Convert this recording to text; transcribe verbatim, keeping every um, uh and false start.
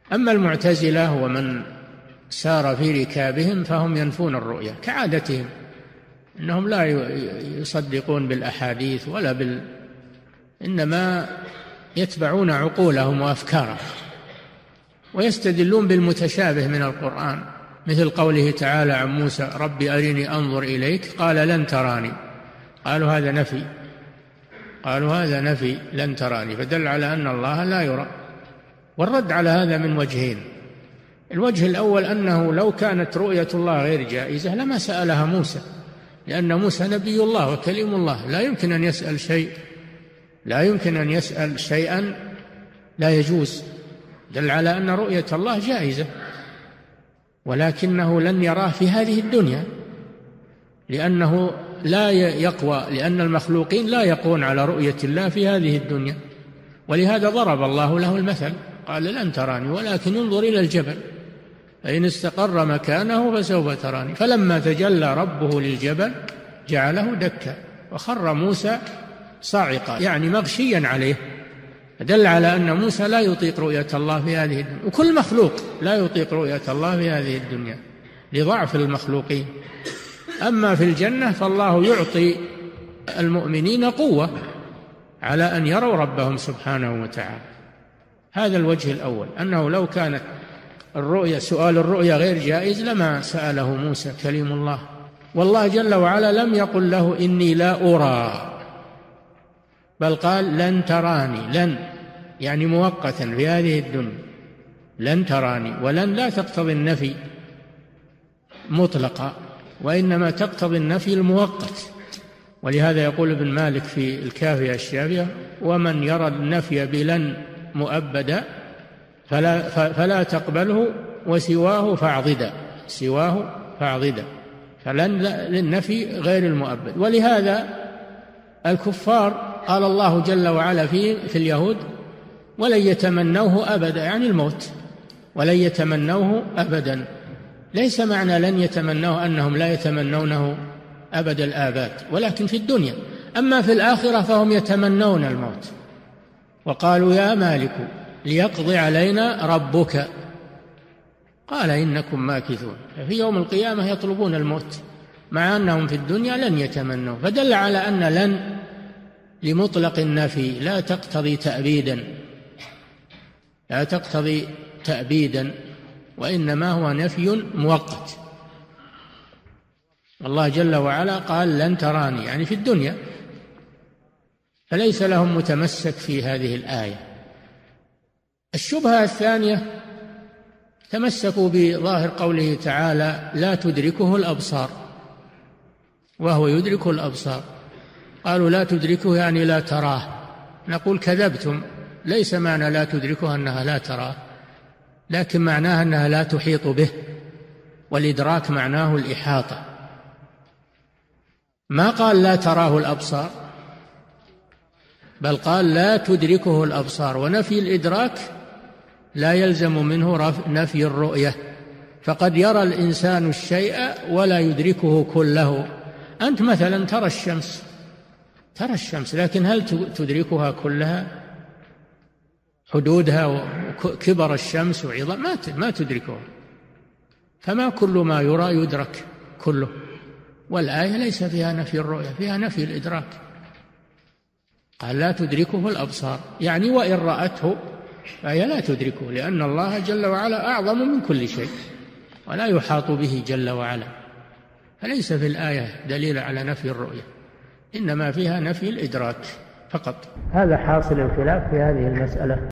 أما المعتزلة ومن سار في ركابهم فهم ينفون الرؤية كعادتهم، إنهم لا يصدقون بالأحاديث ولا بال إنما يتبعون عقولهم وأفكارهم، ويستدلون بالمتشابه من القرآن، مثل قوله تعالى عن موسى رب أرني أنظر إليك قال لن تراني، قالوا هذا نفي قالوا هذا نفي لن تراني، فدل على أن الله لا يرى. والرد على هذا من وجهين: الوجه الأول أنه لو كانت رؤية الله غير جائزة لما سألها موسى، لأن موسى نبي الله وكليم الله، لا يمكن أن يسأل شيء لا يمكن أن يسأل شيئا لا يجوز، دل على أن رؤية الله جائزة، ولكنه لن يراه في هذه الدنيا، لأنه لا يقوى لأن المخلوقين لا يقوون على رؤية الله في هذه الدنيا، ولهذا ضرب الله له المثل قال لن تراني ولكن انظر إلى الجبل فإن استقر مكانه فسوف تراني، فلما تجلى ربه للجبل جعله دكا وخر موسى صاعقا، يعني مغشيا عليه، دل على أن موسى لا يطيق رؤية الله في هذه الدنيا، وكل مخلوق لا يطيق رؤية الله في هذه الدنيا لضعف المخلوقين. أما في الجنة فالله يعطي المؤمنين قوة على أن يروا ربهم سبحانه وتعالى. هذا الوجه الأول، أنه لو كانت الرؤية سؤال الرؤيا غير جائز لما سأله موسى كليم الله، والله جل وعلا لم يقل له إني لا أرى، بل قال لن تراني، لن يعني مؤقتا في هذه الدنيا، لن تراني، ولن لا تقتضي النفي مطلقا، وإنما تقتضي النفي المؤقت. ولهذا يقول ابن مالك في الكافية الشافية ومن يرى النفي بلن مؤبدا فلا, فلا تقبله وسواه فاعضدا، سواه فاعضدا، فلن للنفي غير المؤبد. ولهذا الكفار قال الله جل وعلا في, في اليهود ولن يتمنوه أبدا، يعني الموت، ولن يتمنوه أبدا، ليس معنى لن يتمنوه أنهم لا يتمنونه أبد الآباد، ولكن في الدنيا. أما في الآخرة فهم يتمنون الموت، وقالوا يا مالك ليقضي علينا ربك قال إنكم ماكثون، في يوم القيامة يطلبون الموت مع أنهم في الدنيا لن يتمنوا، فدل على أن لن لمطلق النفي لا تقتضي تأبيدا لا تقتضي تأبيدا وإنما هو نفي مؤقت. الله جل وعلا قال لن تراني يعني في الدنيا، فليس لهم متمسك في هذه الآية. الشبهة الثانية تمسكوا بظاهر قوله تعالى لا تدركه الأبصار وهو يدرك الأبصار، قالوا لا تدركه يعني لا تراه، نقول كذبتم، ليس معنى لا تدركه أنها لا تراه، لكن معناها أنها لا تحيط به، والإدراك معناه الإحاطة. ما قال لا تراه الأبصار، بل قال لا تدركه الأبصار، ونفي الإدراك لا يلزم منه نفي الرؤية، فقد يرى الإنسان الشيء ولا يدركه كله. أنت مثلا ترى الشمس ترى الشمس لكن هل تدركها كلها، حدودها وكبر الشمس وعظم ما تدركها، فما كل ما يرى يدرك كله، والآية ليس فيها نفي الرؤية، فيها نفي الإدراك. قال لا تدركه الأبصار يعني وإن رأته فهي لا تدركه، لأن الله جل وعلا أعظم من كل شيء ولا يحاط به جل وعلا، فليس في الآية دليل على نفي الرؤية، إنما فيها نفي الإدراك فقط. هذا حاصل الخلاف في هذه المسألة.